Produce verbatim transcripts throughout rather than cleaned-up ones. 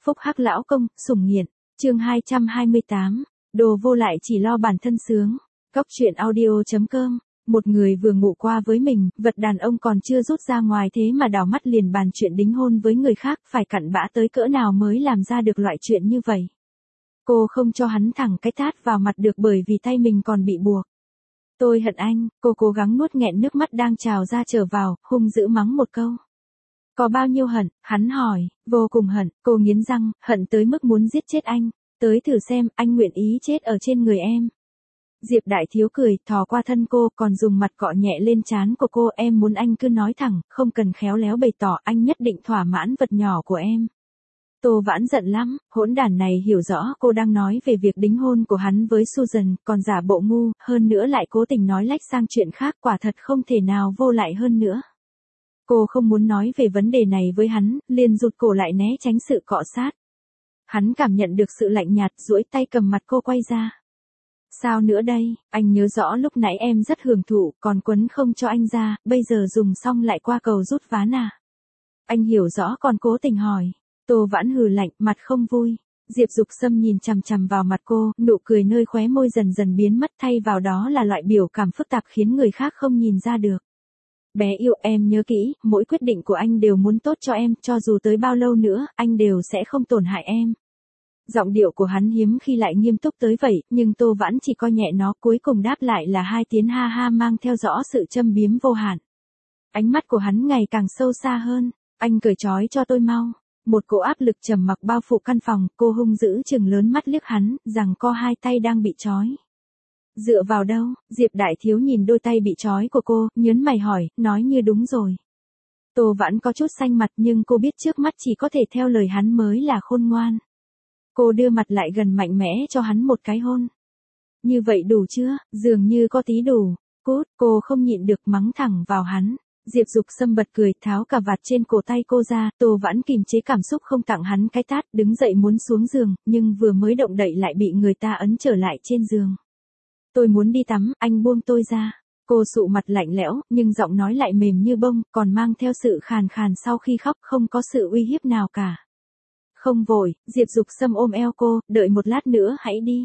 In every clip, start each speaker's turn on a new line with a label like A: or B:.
A: Phúc hắc lão công, sủng nghiện. Chương hai trăm hai mươi tám. Đồ vô lại chỉ lo bản thân sướng. Cóc truyện audio chấm com. Một người vừa ngủ qua với mình, vật đàn ông còn chưa rút ra ngoài thế mà đảo mắt liền bàn chuyện đính hôn với người khác, phải cặn bã tới cỡ nào mới làm ra được loại chuyện như vậy. Cô không cho hắn thẳng cái tát vào mặt được bởi vì tay mình còn bị buộc. Tôi hận anh, cô cố gắng nuốt nghẹn nước mắt đang trào ra trở vào, hung dữ mắng một câu. Có bao nhiêu hận, hắn hỏi, vô cùng hận, cô nghiến răng, hận tới mức muốn giết chết anh, tới thử xem, anh nguyện ý chết ở trên người em. Diệp Đại Thiếu cười, thò qua thân cô, còn dùng mặt cọ nhẹ lên trán của cô, em muốn anh cứ nói thẳng, không cần khéo léo bày tỏ, anh nhất định thỏa mãn vật nhỏ của em. Tô Vãn giận lắm, hỗn đản này hiểu rõ cô đang nói về việc đính hôn của hắn với Susan, còn giả bộ ngu, hơn nữa lại cố tình nói lách sang chuyện khác, quả thật không thể nào vô lại hơn nữa. Cô không muốn nói về vấn đề này với hắn, liền rụt cổ lại né tránh sự cọ sát. Hắn cảm nhận được sự lạnh nhạt, duỗi tay cầm mặt cô quay ra. Sao nữa đây, anh nhớ rõ lúc nãy em rất hưởng thụ, còn quấn không cho anh ra, bây giờ dùng xong lại qua cầu rút ván à? Anh hiểu rõ còn cố tình hỏi. Tô Vãn hừ lạnh, mặt không vui. Diệp Dục Sâm nhìn chằm chằm vào mặt cô, nụ cười nơi khóe môi dần dần biến mất, thay vào đó là loại biểu cảm phức tạp khiến người khác không nhìn ra được. Bé yêu, em nhớ kỹ, mỗi quyết định của anh đều muốn tốt cho em, cho dù tới bao lâu nữa, anh đều sẽ không tổn hại em. Giọng điệu của hắn hiếm khi lại nghiêm túc tới vậy, nhưng Tô Vãn chỉ coi nhẹ nó, cuối cùng đáp lại là hai tiếng ha ha mang theo rõ sự châm biếm vô hạn. Ánh mắt của hắn ngày càng sâu xa hơn, anh cởi trói cho tôi mau. Một cỗ áp lực trầm mặc bao phủ căn phòng, cô hung dữ chừng lớn mắt liếc hắn, rằng co hai tay đang bị trói. Dựa vào đâu? Diệp Đại Thiếu nhìn đôi tay bị trói của cô, nhớn mày hỏi, nói như đúng rồi. Tô Vãn có chút xanh mặt nhưng cô biết trước mắt chỉ có thể theo lời hắn mới là khôn ngoan. Cô đưa mặt lại gần mạnh mẽ cho hắn một cái hôn. Như vậy đủ chưa? Dường như có tí đủ. Cút, cô không nhịn được mắng thẳng vào hắn. Diệp Dục Sâm bật cười, tháo cà vạt trên cổ tay cô ra, Tô Vãn kìm chế cảm xúc không tặng hắn cái tát, đứng dậy muốn xuống giường, nhưng vừa mới động đậy lại bị người ta ấn trở lại trên giường. Tôi muốn đi tắm, anh buông tôi ra. Cô sụ mặt lạnh lẽo, nhưng giọng nói lại mềm như bông, còn mang theo sự khàn khàn sau khi khóc, không có sự uy hiếp nào cả. Không vội, Diệp Dục Sâm ôm eo cô, đợi một lát nữa hãy đi.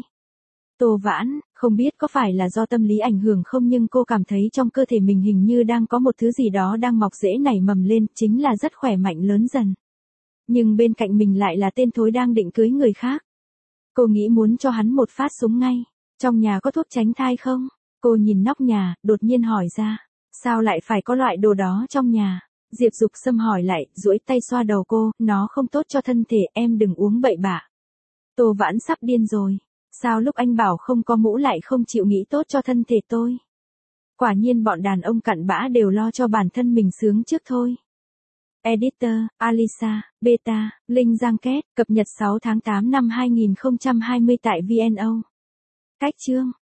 A: Tô Vãn, không biết có phải là do tâm lý ảnh hưởng không nhưng cô cảm thấy trong cơ thể mình hình như đang có một thứ gì đó đang mọc rễ nảy mầm lên, chính là rất khỏe mạnh lớn dần. Nhưng bên cạnh mình lại là tên thối đang định cưới người khác. Cô nghĩ muốn cho hắn một phát súng ngay. Trong nhà có thuốc tránh thai không? Cô nhìn nóc nhà, đột nhiên hỏi ra. Sao lại phải có loại đồ đó trong nhà? Diệp Dục Sâm hỏi lại, duỗi tay xoa đầu cô, nó không tốt cho thân thể, em đừng uống bậy bạ. Tô Vãn sắp điên rồi. Sao lúc anh bảo không có mũ lại không chịu nghĩ tốt cho thân thể tôi? Quả nhiên bọn đàn ông cặn bã đều lo cho bản thân mình sướng trước thôi. Editor, Alisa, Beta, Linh Giang Kết, cập nhật sáu tháng tám năm hai nghìn không trăm hai mươi tại vê en o. Cách chương.